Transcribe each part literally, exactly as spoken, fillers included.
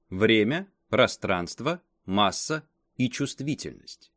Время, пространство, масса и чувствительность.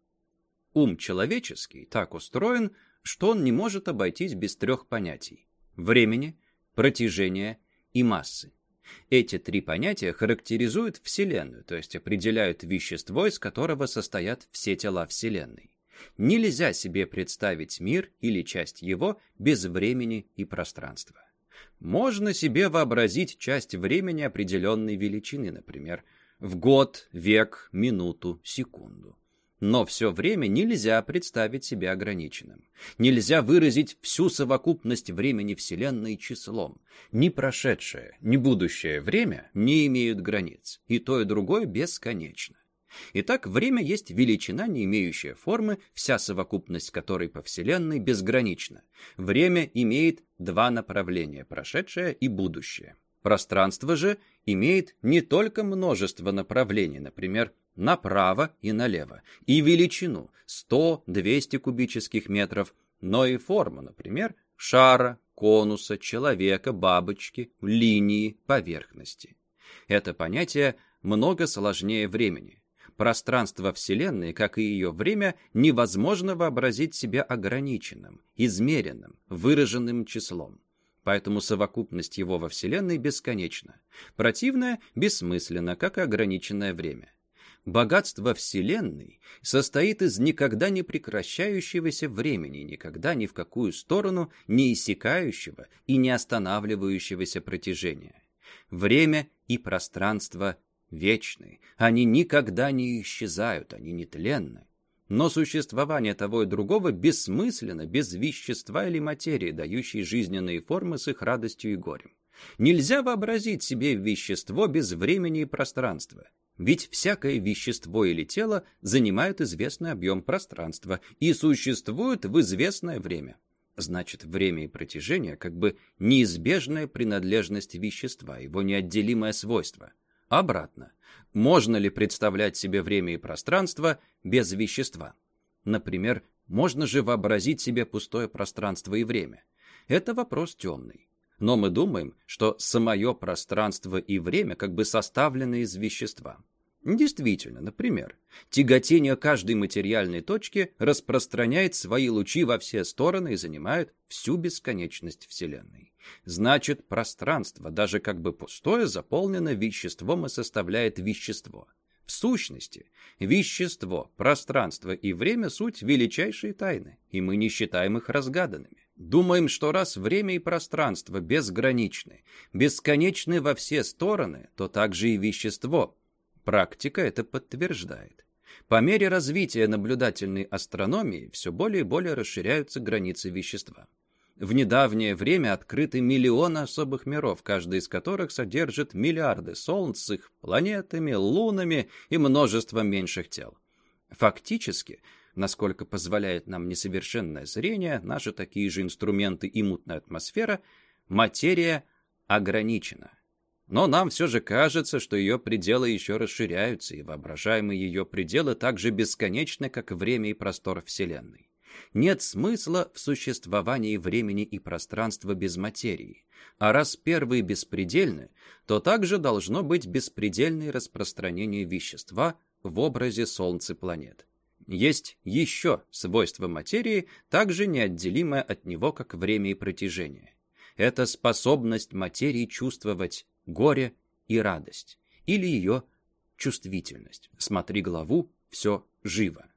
Ум человеческий так устроен, что он не может обойтись без трех понятий – времени, протяжения и массы. Эти три понятия характеризуют Вселенную, то есть определяют вещество, из которого состоят все тела Вселенной. Нельзя себе представить мир или часть его без времени и пространства. Можно себе вообразить часть времени определенной величины, например, в год, век, минуту, секунду. Но все время нельзя представить себе ограниченным. Нельзя выразить всю совокупность времени Вселенной числом. Ни прошедшее, ни будущее время не имеют границ. И то, и другое бесконечно. Итак, время есть величина, не имеющая формы, вся совокупность которой по Вселенной безгранична. Время имеет два направления – прошедшее и будущее. Пространство же имеет не только множество направлений, например, направо и налево, и величину сто-двести кубических метров, но и форму, например, шара, конуса, человека, бабочки, линии, поверхности. Это понятие много сложнее времени. Пространство Вселенной, как и ее время, невозможно вообразить себе ограниченным, измеренным, выраженным числом. Поэтому совокупность его во Вселенной бесконечна. Противное бессмысленно, как и ограниченное время. Богатство Вселенной состоит из никогда не прекращающегося времени, никогда ни в какую сторону не иссякающего и не останавливающегося протяжения. Время и пространство вечны, они никогда не исчезают, они нетленны. Но существование того и другого бессмысленно без вещества или материи, дающей жизненные формы с их радостью и горем. Нельзя вообразить себе вещество без времени и пространства. Ведь всякое вещество или тело занимает известный объем пространства и существует в известное время. Значит, время и протяжение как бы неизбежная принадлежность вещества, его неотделимое свойство. Обратно. Можно ли представлять себе время и пространство без вещества? Например, можно же вообразить себе пустое пространство и время? Это вопрос темный. Но мы думаем, что самое пространство и время как бы составлены из вещества. Действительно, например, тяготение каждой материальной точки распространяет свои лучи во все стороны и занимает всю бесконечность Вселенной. Значит, пространство, даже как бы пустое, заполнено веществом и составляет вещество. В сущности, вещество, пространство и время – суть величайшие тайны, и мы не считаем их разгаданными. Думаем, что раз время и пространство безграничны, бесконечны во все стороны, то также и вещество. Практика это подтверждает. По мере развития наблюдательной астрономии все более и более расширяются границы вещества. В недавнее время открыты миллионы особых миров, каждый из которых содержит миллиарды солнц с их планетами, лунами и множеством меньших тел. Фактически, насколько позволяет нам несовершенное зрение, наши такие же инструменты и мутная атмосфера, материя ограничена. Но нам все же кажется, что ее пределы еще расширяются, и воображаемые ее пределы так же бесконечны, как время и простор Вселенной. Нет смысла в существовании времени и пространства без материи. А раз первые беспредельны, то также должно быть беспредельное распространение вещества в образе Солнца планет. Есть еще свойство материи, также неотделимое от него, как время и протяжение. Это способность материи чувствовать горе и радость, или ее чувствительность. Смотри главу «Все живо».